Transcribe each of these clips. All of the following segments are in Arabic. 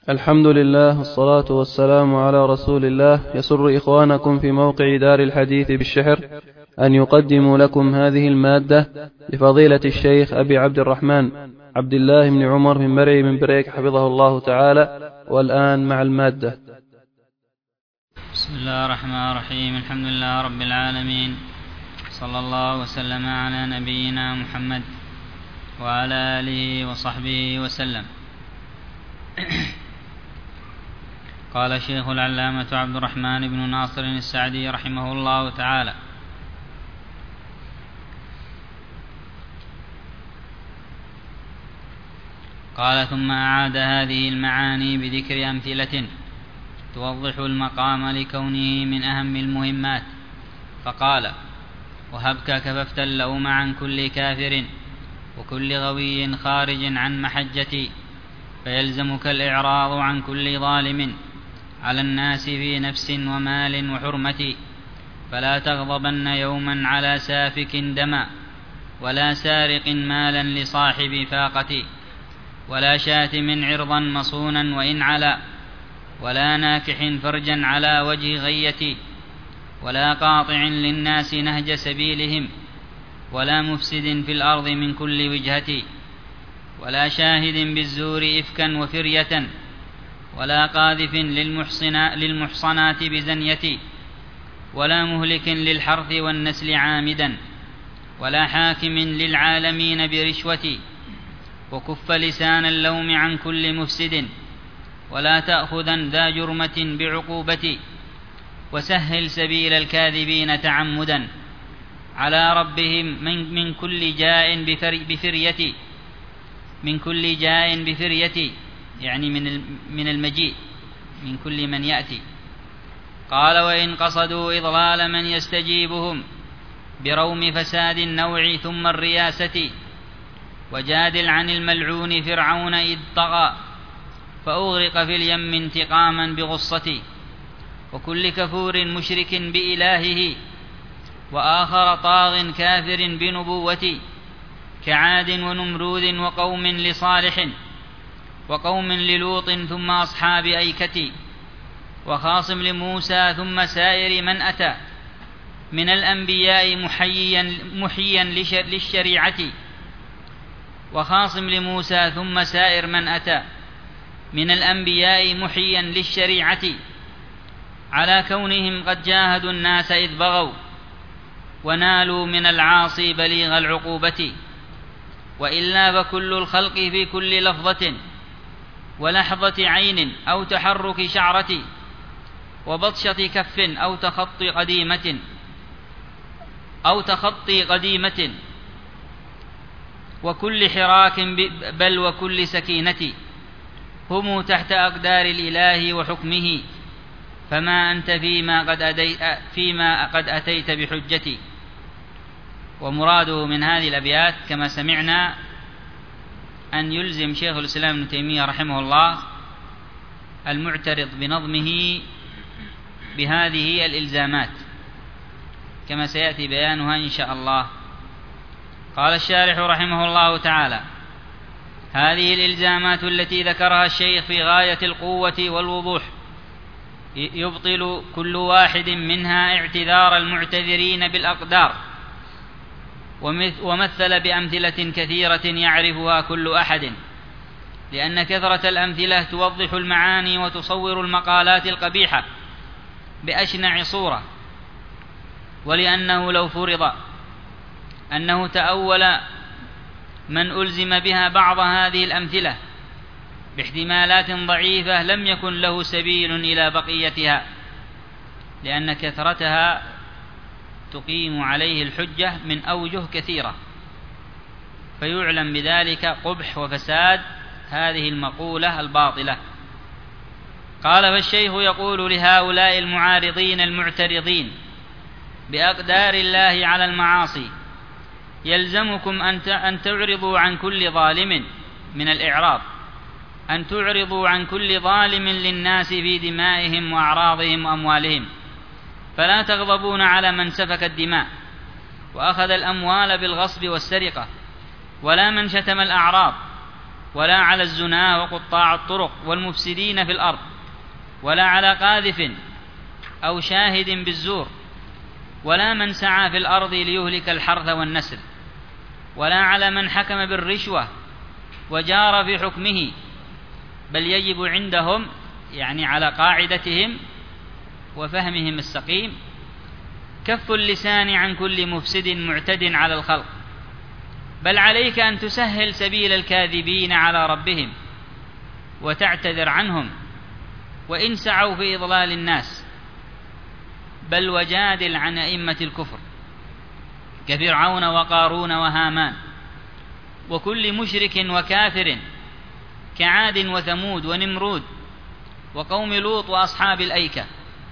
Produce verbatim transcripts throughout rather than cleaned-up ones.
الحمد لله والصلاة والسلام على رسول الله. يسر إخوانكم في موقع دار الحديث بالشحر أن يقدموا لكم هذه المادة لفضيلة الشيخ أبي عبد الرحمن عبد الله بن عمر بن مرعي بن بريك حفظه الله تعالى. والآن مع المادة. بسم الله الرحمن الرحيم. الحمد لله رب العالمين، صلى الله وسلم على نبينا محمد وعلى آله وصحبه وسلم. قال الشيخ العلامة عبد الرحمن بن ناصر السعدي رحمه الله تعالى: قال: ثم أعاد هذه المعاني بذكر أمثلة توضح المقام لكونه من أهم المهمات، فقال: وهبك كففت اللوم عن كل كافر وكل غوي خارج عن محجتي، فيلزمك الإعراض عن كل ظالم على الناس في نفس ومال وحرمة، فلا تغضبن يوما على سافك دما ولا سارق مالا لصاحب فاقة، ولا شاتم عرضا مصونا وإن علا، ولا ناكح فرجا على وجه غية، ولا قاطع للناس نهج سبيلهم، ولا مفسد في الأرض من كل وجهة، ولا شاهد بالزور إفكا وفرية، ولا قاذف للمحصنات بزنية، ولا مهلك للحرث والنسل عامدا، ولا حاكم للعالمين برشوة، وكف لسان اللوم عن كل مفسد، ولا تأخذن ذا جرمة بعقوبة، وسهل سبيل الكاذبين تعمدا على ربهم من, من كل جاء بفرية من كل جاء بفرية يعني من من المجيء من كل من يأتي. قال: وإن قصدوا إضلال من يستجيبهم بروم فساد النوع ثم الرياسة، وجادل عن الملعون فرعون إذ طغى فأغرق في اليم انتقاما بغصة، وكل كفور مشرك بإلهه وآخر طاغ كافر بنبوة، كعاد ونمرود وقوم لصالح وقوم للوط ثم أصحاب أيكة، وخاصم لموسى ثم سائر من أتى من الأنبياء محيا, محيا للشريعة، وخاصم لموسى ثم سائر من أتى من الأنبياء محيا للشريعة، على كونهم قد جاهدوا الناس إذ بغوا ونالوا من العاصي بليغ العقوبة، وإلا فكل الخلق في كل لفظة ولحظة عين أو تحرك شعرة وبطشة كف أو تخطي قديمة أو تخطي قديمة وكل حراك بل وكل سكينة، هم تحت أقدار الإله وحكمه، فما أنت فيما قد, فيما قد أتيت بحجتي. ومراده من هذه الأبيات كما سمعنا أن يلزم شيخ الإسلام ابن تيمية رحمه الله المعترض بنظمه بهذه الإلزامات كما سيأتي بيانها إن شاء الله. قال الشارح رحمه الله تعالى: هذه الإلزامات التي ذكرها الشيخ في غاية القوة والوضوح يبطل كل واحد منها اعتذار المعتذرين بالأقدار، ومثل بأمثلة كثيرة يعرفها كل أحد، لأن كثرة الأمثلة توضح المعاني وتصور المقالات القبيحة بأشنع صورة، ولأنه لو فرض أنه تأول من ألزم بها بعض هذه الأمثلة باحتمالات ضعيفة لم يكن له سبيل إلى بقيتها، لأن كثرتها تقيم عليه الحجة من أوجه كثيرة، فيعلم بذلك قبح وفساد هذه المقولة الباطلة. قال: فالشيخ يقول لهؤلاء المعارضين المعترضين بأقدار الله على المعاصي: يلزمكم أن تعرضوا عن كل ظالم، من الإعراض أن تعرضوا عن كل ظالم للناس في دمائهم وأعراضهم وأموالهم، فلا تغضبون على من سفك الدماء وأخذ الأموال بالغصب والسرقة، ولا من شتم الأعراض ولا على الزنا وقطاع الطرق والمفسدين في الأرض، ولا على قاذف أو شاهد بالزور، ولا من سعى في الأرض ليهلك الحرث والنسل، ولا على من حكم بالرشوة وجار في حكمه، بل يجب عندهم يعني على قاعدتهم وفهمهم السقيم كف اللسان عن كل مفسد معتد على الخلق، بل عليك أن تسهل سبيل الكاذبين على ربهم وتعتذر عنهم وإن سعوا في إضلال الناس، بل وجادل عن أئمة الكفر كفرعون وقارون وهامان وكل مشرك وكافر كعاد وثمود ونمرود وقوم لوط وأصحاب الأيكة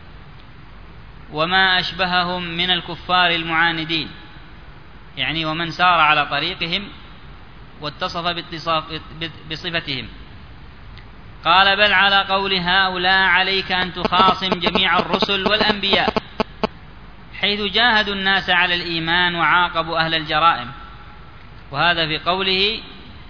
وما أشبههم من الكفار المعاندين، يعني ومن سار على طريقهم واتصف بصفتهم. قال بل على قول هؤلاء عليك أن تخاصم جميع الرسل والأنبياء، حيث جاهدوا الناس على الإيمان وعاقبوا أهل الجرائم. وهذا في قوله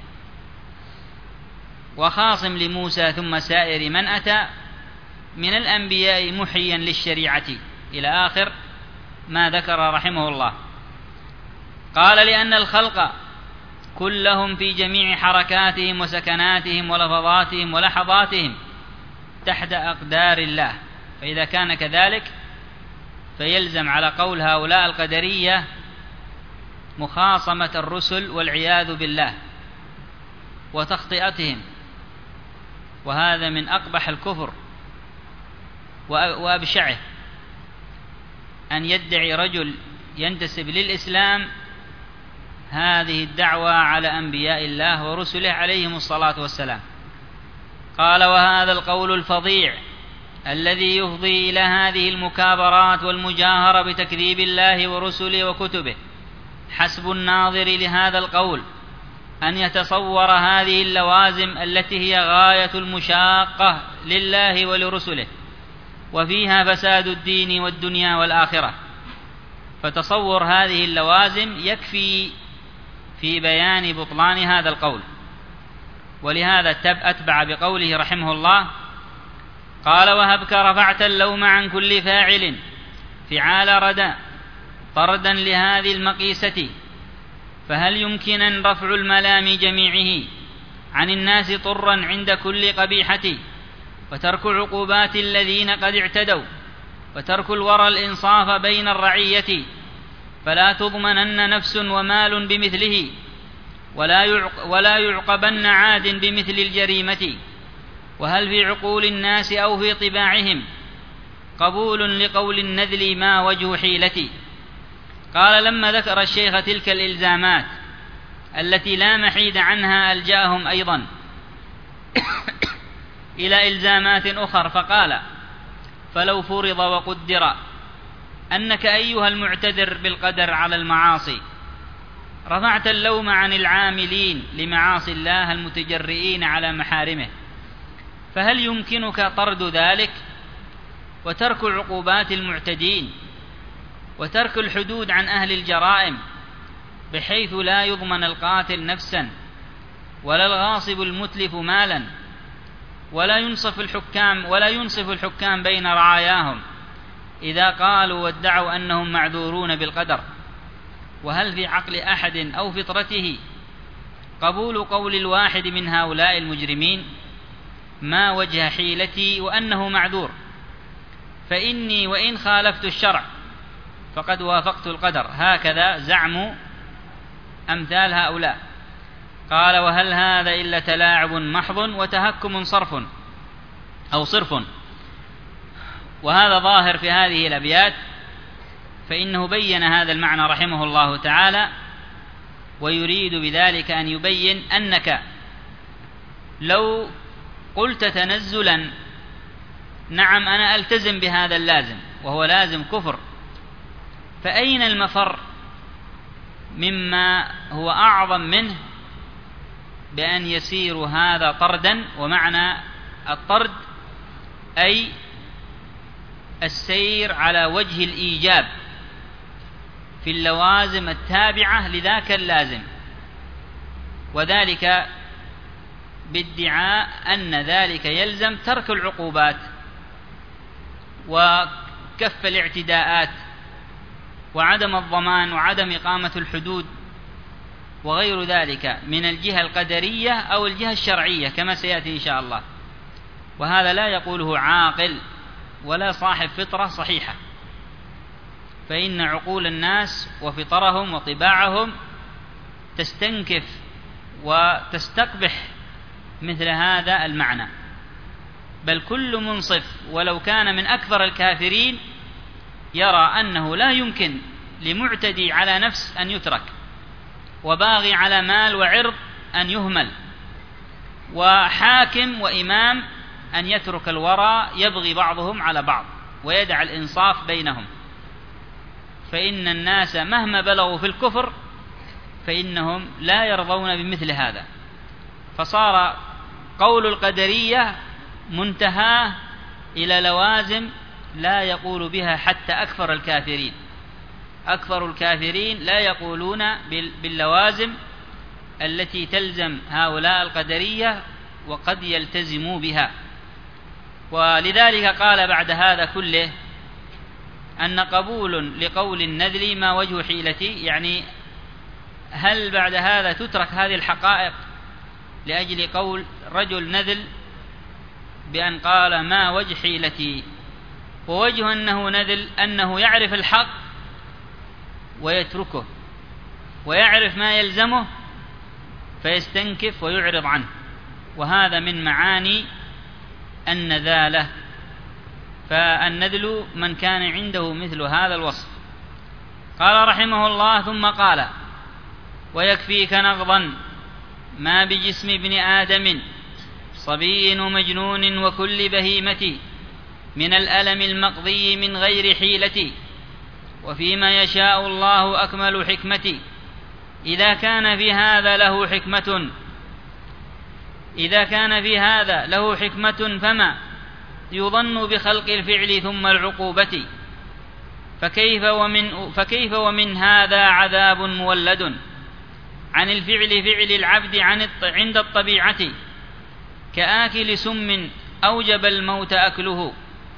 وخاصم لموسى ثم سائر من أتى من الأنبياء محيا للشريعة إلى آخر ما ذكر رحمه الله. قال لأن الخلق كلهم في جميع حركاتهم وسكناتهم ولفظاتهم ولحظاتهم تحت أقدار الله، فإذا كان كذلك فيلزم على قول هؤلاء القدرية مخاصمة الرسل والعياذ بالله وتخطئتهم، وهذا من أقبح الكفر وأبشعه، أن يدعي رجل ينتسب للإسلام هذه الدعوة على أنبياء الله ورسله عليهم الصلاة والسلام. قال وهذا القول الفظيع الذي يفضي إلى هذه المكابرات والمجاهرة بتكذيب الله ورسله وكتبه، حسب الناظر لهذا القول أن يتصور هذه اللوازم التي هي غاية المشاقة لله ولرسله وفيها فساد الدين والدنيا والآخرة، فتصور هذه اللوازم يكفي في بيان بطلان هذا القول. ولهذا أتبع بقوله رحمه الله قال وهبك رفعت اللوم عن كل فاعل فعال ردا طردا لهذه المقيسة، فهل يمكن رفع الملام جميعه عن الناس طرا عند كل قبيحة، وترك عقوبات الذين قد اعتدوا، وترك الورى الإنصاف بين الرعية، فلا تضمنن نفس ومال بمثله، ولا يعق ولا يعقبن عاد بمثل الجريمة، وهل في عقول الناس أو في طباعهم قبول لقول النذل ما وجه حيلتي. قال لما ذكر الشيخ تلك الإلزامات التي لا محيد عنها ألجأهم أيضا إلى إلزامات أخر، فقال فلو فرض وقدر أنك أيها المعتذر بالقدر على المعاصي رفعت اللوم عن العاملين لمعاصي الله المتجرئين على محارمه، فهل يمكنك طرد ذلك وترك عقوبات المعتدين وترك الحدود عن أهل الجرائم، بحيث لا يضمن القاتل نفسا ولا الغاصب المتلف مالا، ولا ينصف الحكام ولا ينصف الحكام بين رعاياهم إذا قالوا وادعوا أنهم معذورون بالقدر؟ وهل في عقل أحد أو فطرته قبول قول الواحد من هؤلاء المجرمين ما وجه حيلتي وأنه معذور، فإني وإن خالفت الشرع فقد وافقت القدر، هكذا زعم أمثال هؤلاء. قال وهل هذا إلا تلاعب محض وتهكم صرف أو صرف. وهذا ظاهر في هذه الأبيات، فإنه بين هذا المعنى رحمه الله تعالى، ويريد بذلك أن يبين أنك لو قلت تنزلا نعم أنا ألتزم بهذا اللازم وهو لازم كفر، فأين المفر مما هو أعظم منه بأن يسير هذا طردا؟ ومعنى الطرد أي السير على وجه الإيجاب في اللوازم التابعة لذاك اللازم، وذلك بادعاء أن ذلك يلزم ترك العقوبات وكف الاعتداءات وعدم الضمان وعدم إقامة الحدود وغير ذلك من الجهة القدرية أو الجهة الشرعية كما سيأتي إن شاء الله. وهذا لا يقوله عاقل ولا صاحب فطرة صحيحة، فإن عقول الناس وفطرهم وطباعهم تستنكف وتستقبح مثل هذا المعنى. بل كل منصف ولو كان من أكثر الكافرين يرى أنه لا يمكن لمعتدي على نفس أن يترك، وباغي على مال وعرض أن يهمل، وحاكم وإمام أن يترك الورى يبغي بعضهم على بعض ويدع الإنصاف بينهم. فإن الناس مهما بلغوا في الكفر فإنهم لا يرضون بمثل هذا، فصار قول القدرية منتهى إلى لوازم لا يقول بها حتى أكثر الكافرين. أكثر الكافرين لا يقولون باللوازم التي تلزم هؤلاء القدرية وقد يلتزموا بها. ولذلك قال بعد هذا كله أن قبول لقول النذل ما وجه حيلتي، يعني هل بعد هذا تترك هذه الحقائق لأجل قول رجل نذل بأن قال ما وجه حيلتي؟ ووجه أنه نذل أنه يعرف الحق ويتركه، ويعرف ما يلزمه فيستنكف ويعرض عنه، وهذا من معاني النذالة. فالنذل من كان عنده مثل هذا الوصف. قال رحمه الله ثم قال: ويكفيك نغضا ما بجسم ابن آدم صبي ومجنون وكل بهيمة من الألم المقضي من غير حيلة، وفيما يشاء الله أكمل حكمة إذا كان في هذا له حكمة إذا كان في هذا له حكمة فما يظن بخلق الفعل ثم العقوبة، فكيف ومن, فكيف ومن هذا عذاب مولد عن الفعل فعل العبد عن عند الطبيعة، كآكل سم أوجب الموت أكله،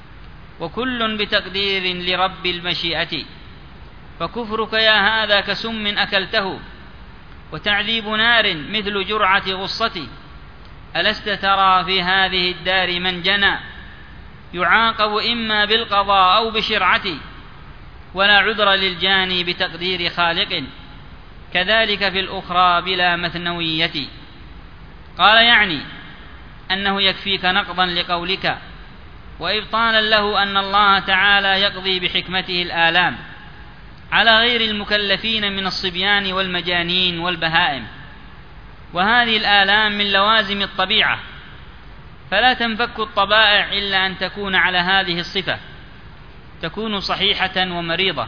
وكل بتقدير لرب المشيئة، فكفرك يا هذا كسم أكلته، وتعذيب نار مثل جرعة غصة، ألست ترى في هذه الدار من جنى يعاقب إما بالقضاء أو بشرعة، ولا عذر للجاني بتقدير خالق، كذلك في الأخرى بلا مثنوية. قال يعني أنه يكفيك نقضا لقولك وإبطالا له أن الله تعالى يقضي بحكمته الآلام على غير المكلفين من الصبيان والمجانين والبهائم، وهذه الآلام من لوازم الطبيعة، فلا تنفك الطبائع إلا أن تكون على هذه الصفة، تكون صحيحة ومريضة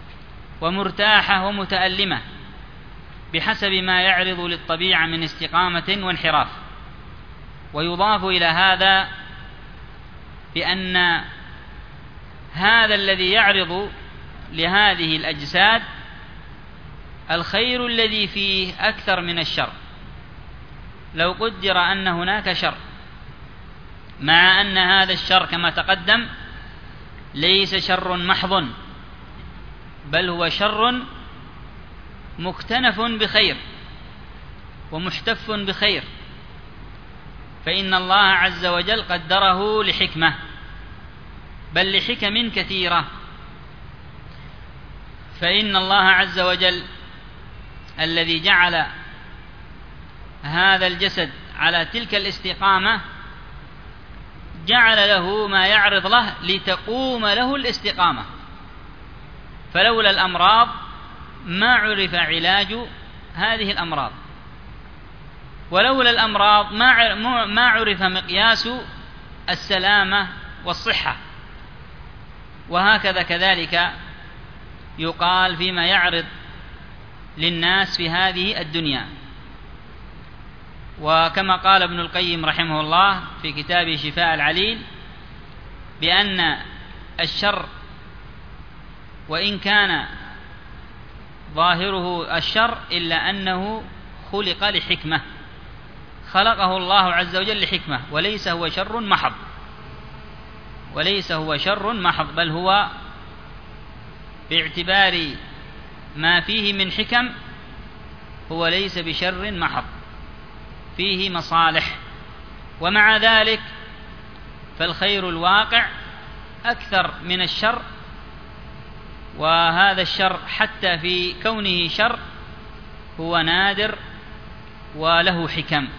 ومرتاحة ومتألمة بحسب ما يعرض للطبيعة من استقامة وانحراف. ويضاف إلى هذا بأن هذا الذي يعرض لهذه الأجساد الخير الذي فيه أكثر من الشر. لو قدر أن هناك شر، مع أن هذا الشر كما تقدم ليس شر محض، بل هو شر مكتنف بخير ومحتف بخير، فإن الله عز وجل قدره لحكمة، بل لحكم كثيرة. فإن الله عز وجل الذي جعل هذا الجسد على تلك الاستقامة جعل له ما يعرض له لتقوم له الاستقامة، فلولا الأمراض ما عرف علاج هذه الأمراض، ولولا الأمراض ما عرف مقياس السلامة والصحة. وهكذا كذلك يقال فيما يعرض للناس في هذه الدنيا. وكما قال ابن القيم رحمه الله في كتابه شفاء العليل بأن الشر وإن كان ظاهره الشر إلا أنه خلق لحكمة، خلقه الله عز وجل لحكمة، وليس هو شر محض، وليس هو شر محض، بل هو باعتبار ما فيه من حكم هو ليس بشر محض، فيه مصالح. ومع ذلك فالخير الواقع أكثر من الشر، وهذا الشر حتى في كونه شر هو نادر وله حكم.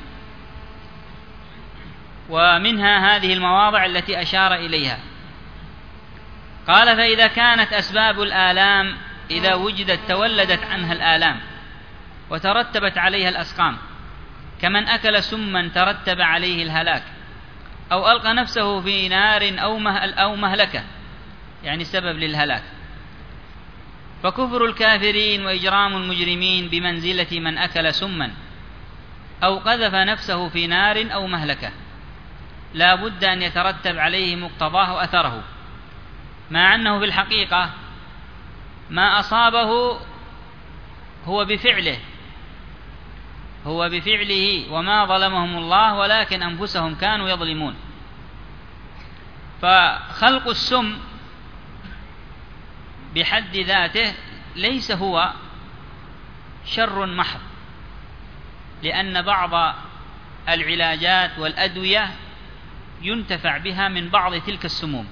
ومنها هذه المواضع التي أشار إليها. قال: فإذا كانت أسباب الآلام إذا وجدت تولدت عنها الآلام وترتبت عليها الأسقام، كمن أكل سما ترتب عليه الهلاك، أو ألقى نفسه في نار أو مهلكة، يعني سبب للهلاك، فكفر الكافرين وإجرام المجرمين بمنزلة من أكل سما أو قذف نفسه في نار أو مهلكة، لا بد أن يترتب عليه مقتضاه وأثره، مع أنه في الحقيقة ما أصابه هو بفعله هو بفعله وما ظلمهم الله، ولكن أنفسهم كانوا يظلمون. فخلق السم بحد ذاته ليس هو شر محض، لأن بعض العلاجات والأدوية ينتفع بها من بعض تلك السموم،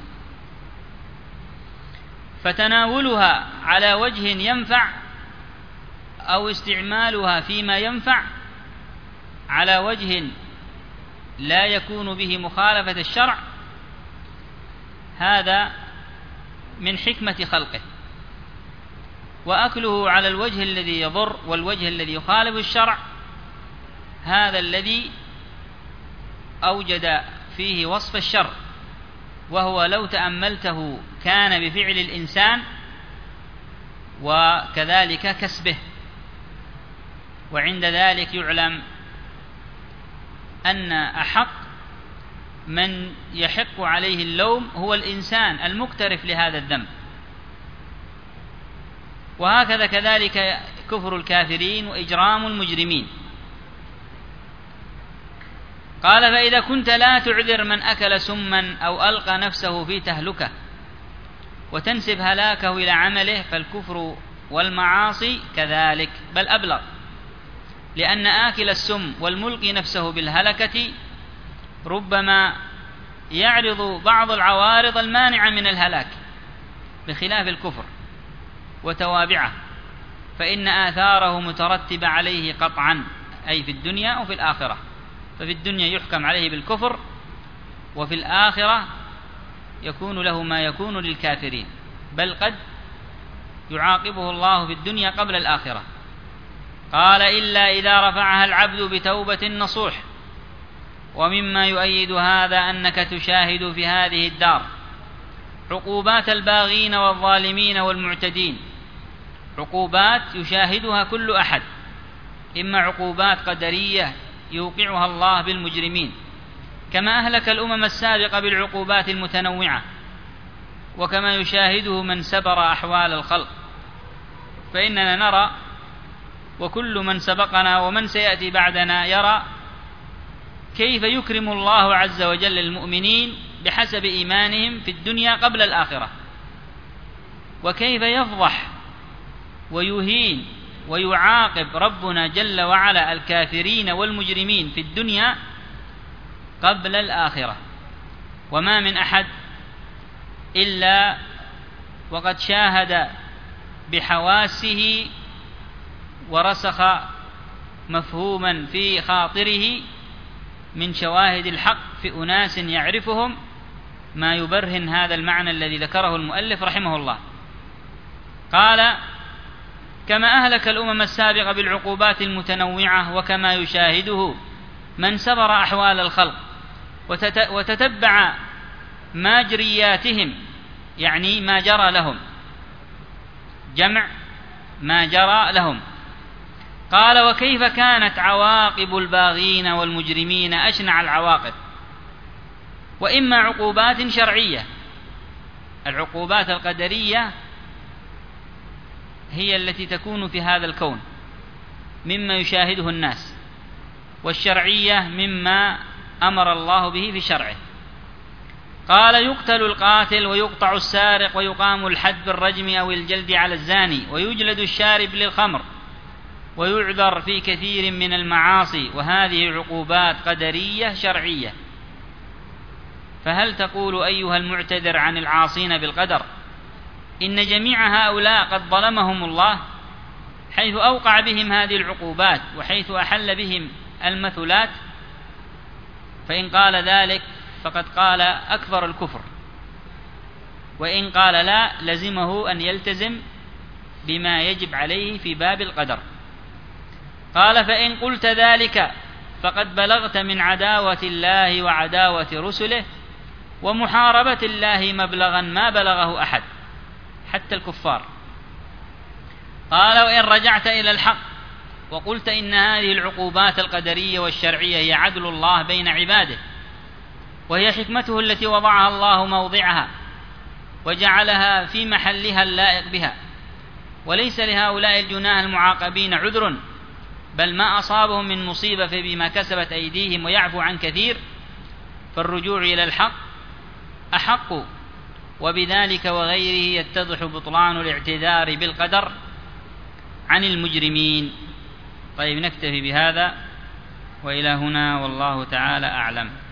فتناولها على وجه ينفع أو استعمالها فيما ينفع على وجه لا يكون به مخالفة الشرع، هذا من حكمة خلقه. وأكله على الوجه الذي يضر والوجه الذي يخالف الشرع هذا الذي أوجد فيه وصف الشر، وهو لو تأملته كان بفعل الإنسان وكذلك كسبه. وعند ذلك يعلم أن أحق من يحق عليه اللوم هو الإنسان المقترف لهذا الذنب. وهكذا كذلك كفر الكافرين وإجرام المجرمين. قال: فإذا كنت لا تعذر من أكل سما أو ألقى نفسه في تهلكة وتنسب هلاكه إلى عمله، فالكفر والمعاصي كذلك، بل أبلغ، لأن آكل السم والملقي نفسه بالهلكة ربما يعرض بعض العوارض المانعة من الهلاك، بخلاف الكفر وتوابعه، فإن آثاره مترتبة عليه قطعا، أي في الدنيا وفي الآخرة. ففي الدنيا يحكم عليه بالكفر، وفي الآخرة يكون له ما يكون للكافرين، بل قد يعاقبه الله في الدنيا قبل الآخرة. قال: إلا إذا رفعها العبد بتوبة نصوح. ومما يؤيد هذا أنك تشاهد في هذه الدار عقوبات الباغين والظالمين والمعتدين، عقوبات يشاهدها كل أحد، إما عقوبات قدرية يوقعها الله بالمجرمين، كما أهلك الأمم السابقة بالعقوبات المتنوعة، وكما يشاهده من سبر أحوال الخلق. فإننا نرى، وكل من سبقنا ومن سيأتي بعدنا يرى، كيف يكرم الله عز وجل المؤمنين بحسب إيمانهم في الدنيا قبل الآخرة، وكيف يفضح ويهين ويعاقب ربنا جل وعلا الكافرين والمجرمين في الدنيا قبل الآخرة. وما من أحد إلا وقد شاهد بحواسه ورسخ مفهوما في خاطره من شواهد الحق في أناس يعرفهم ما يبرهن هذا المعنى الذي ذكره المؤلف رحمه الله. قال: كما أهلك الأمم السابقة بالعقوبات المتنوعة، وكما يشاهده من سبر أحوال الخلق وتتبع ماجرياتهم، يعني ما جرى لهم، جمع ما جرى لهم. قال: وكيف كانت عواقب الباغين والمجرمين أشنع العواقب، وإما عقوبات شرعية، العقوبات القدرية هي التي تكون في هذا الكون مما يشاهده الناس، والشرعية مما أمر الله به في شرعه. قال: يقتل القاتل ويقطع السارق ويقام الحد بالرجم أو الجلد على الزاني ويجلد الشارب للخمر ويعذر في كثير من المعاصي، وهذه عقوبات قدرية شرعية. فهل تقول أيها المعتذر عن العاصين بالقدر إن جميع هؤلاء قد ظلمهم الله حيث أوقع بهم هذه العقوبات وحيث أحل بهم المثلات؟ فإن قال ذلك فقد قال أكبر الكفر، وإن قال لا لزمه أن يلتزم بما يجب عليه في باب القدر. قال: فإن قلت ذلك فقد بلغت من عداوة الله وعداوة رسله ومحاربة الله مبلغا ما بلغه أحد حتى الكفار. قال: وإن رجعت إلى الحق وقلت إن هذه العقوبات القدرية والشرعية هي عدل الله بين عباده، وهي حكمته التي وضعها الله موضعها وجعلها في محلها اللائق بها، وليس لهؤلاء الجناه المعاقبين عذر، بل ما أصابهم من مصيبة فبما كسبت أيديهم ويعفو عن كثير، فالرجوع إلى الحق أحق، وبذلك وغيره يتضح بطلان الاعتذار بالقدر عن المجرمين. طيب، نكتفي بهذا وإلى هنا، والله تعالى أعلم.